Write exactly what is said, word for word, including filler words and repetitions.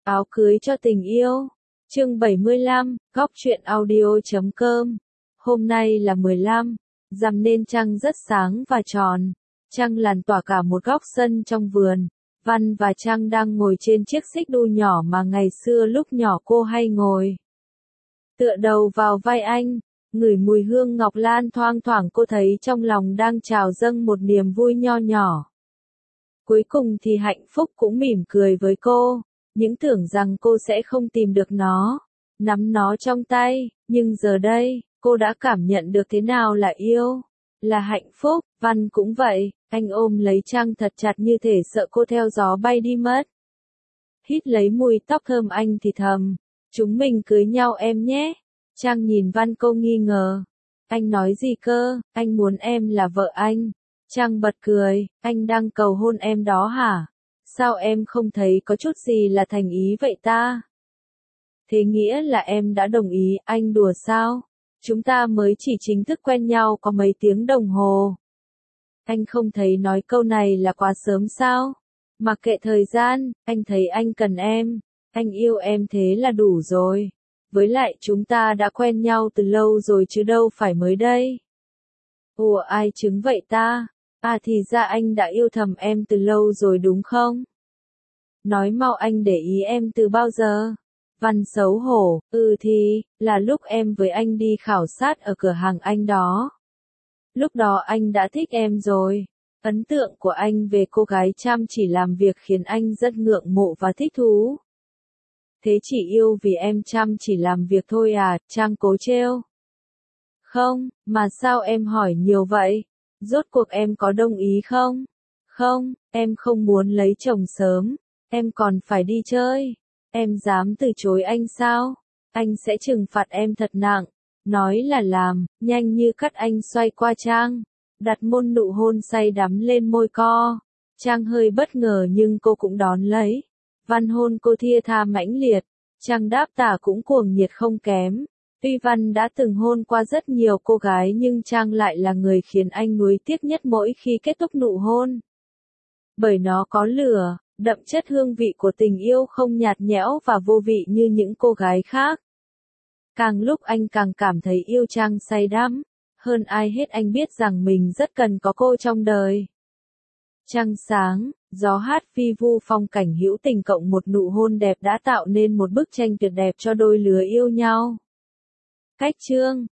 Áo cưới cho tình yêu. Chương bảy mươi lăm, góc truyện audio chấm com. Hôm nay là mười lăm, rằm nên trăng rất sáng và tròn. Trăng làn tỏa cả một góc sân trong vườn. Văn và Trăng đang ngồi trên chiếc xích đu nhỏ mà ngày xưa lúc nhỏ cô hay ngồi. Tựa đầu vào vai anh, ngửi mùi hương ngọc lan thoang thoảng, cô thấy trong lòng đang trào dâng một niềm vui nho nhỏ. Cuối cùng thì hạnh phúc cũng mỉm cười với cô, những tưởng rằng cô sẽ không tìm được nó, nắm nó trong tay, nhưng giờ đây, cô đã cảm nhận được thế nào là yêu, là hạnh phúc. Văn cũng vậy, anh ôm lấy Trăng thật chặt như thể sợ cô theo gió bay đi mất. Hít lấy mùi tóc thơm anh thì thầm, chúng mình cưới nhau em nhé. Trăng nhìn Văn cô nghi ngờ. Anh nói gì cơ, anh muốn em là vợ anh. Trăng bật cười, anh đang cầu hôn em đó hả? Sao em không thấy có chút gì là thành ý vậy ta? Thế nghĩa là em đã đồng ý, anh đùa sao? Chúng ta mới chỉ chính thức quen nhau có mấy tiếng đồng hồ. Anh không thấy nói câu này là quá sớm sao? Mặc kệ thời gian, anh thấy anh cần em. Anh yêu em thế là đủ rồi. Với lại chúng ta đã quen nhau từ lâu rồi chứ đâu phải mới đây. Ủa ai chứng vậy ta? À thì ra anh đã yêu thầm em từ lâu rồi đúng không? Nói mau, anh để ý em từ bao giờ? Văn xấu hổ, ừ thì, là lúc em với anh đi khảo sát ở cửa hàng anh đó. Lúc đó anh đã thích em rồi. Ấn tượng của anh về cô gái chăm chỉ làm việc khiến anh rất ngưỡng mộ và thích thú. Thế chỉ yêu vì em chăm chỉ làm việc thôi à? Trang cố trêu. Không, mà sao em hỏi nhiều vậy? Rốt cuộc em có đồng ý không? Không, em không muốn lấy chồng sớm. Em còn phải đi chơi. Em dám từ chối anh sao? Anh sẽ trừng phạt em thật nặng. Nói là làm, nhanh như cắt anh xoay qua Trang. Đặt môn nụ hôn say đắm lên môi co. Trang hơi bất ngờ nhưng cô cũng đón lấy. Văn hôn cô thia tha mãnh liệt. Trang đáp tả cũng cuồng nhiệt không kém. Tuy Văn đã từng hôn qua rất nhiều cô gái nhưng Trang lại là người khiến anh nuối tiếc nhất mỗi khi kết thúc nụ hôn. Bởi nó có lửa, đậm chất hương vị của tình yêu không nhạt nhẽo và vô vị như những cô gái khác. Càng lúc anh càng cảm thấy yêu Trang say đắm. Hơn ai hết anh biết rằng mình rất cần có cô trong đời. Trăng sáng, gió hát vi vu, phong cảnh hữu tình cộng một nụ hôn đẹp đã tạo nên một bức tranh tuyệt đẹp cho đôi lứa yêu nhau. Cách chương,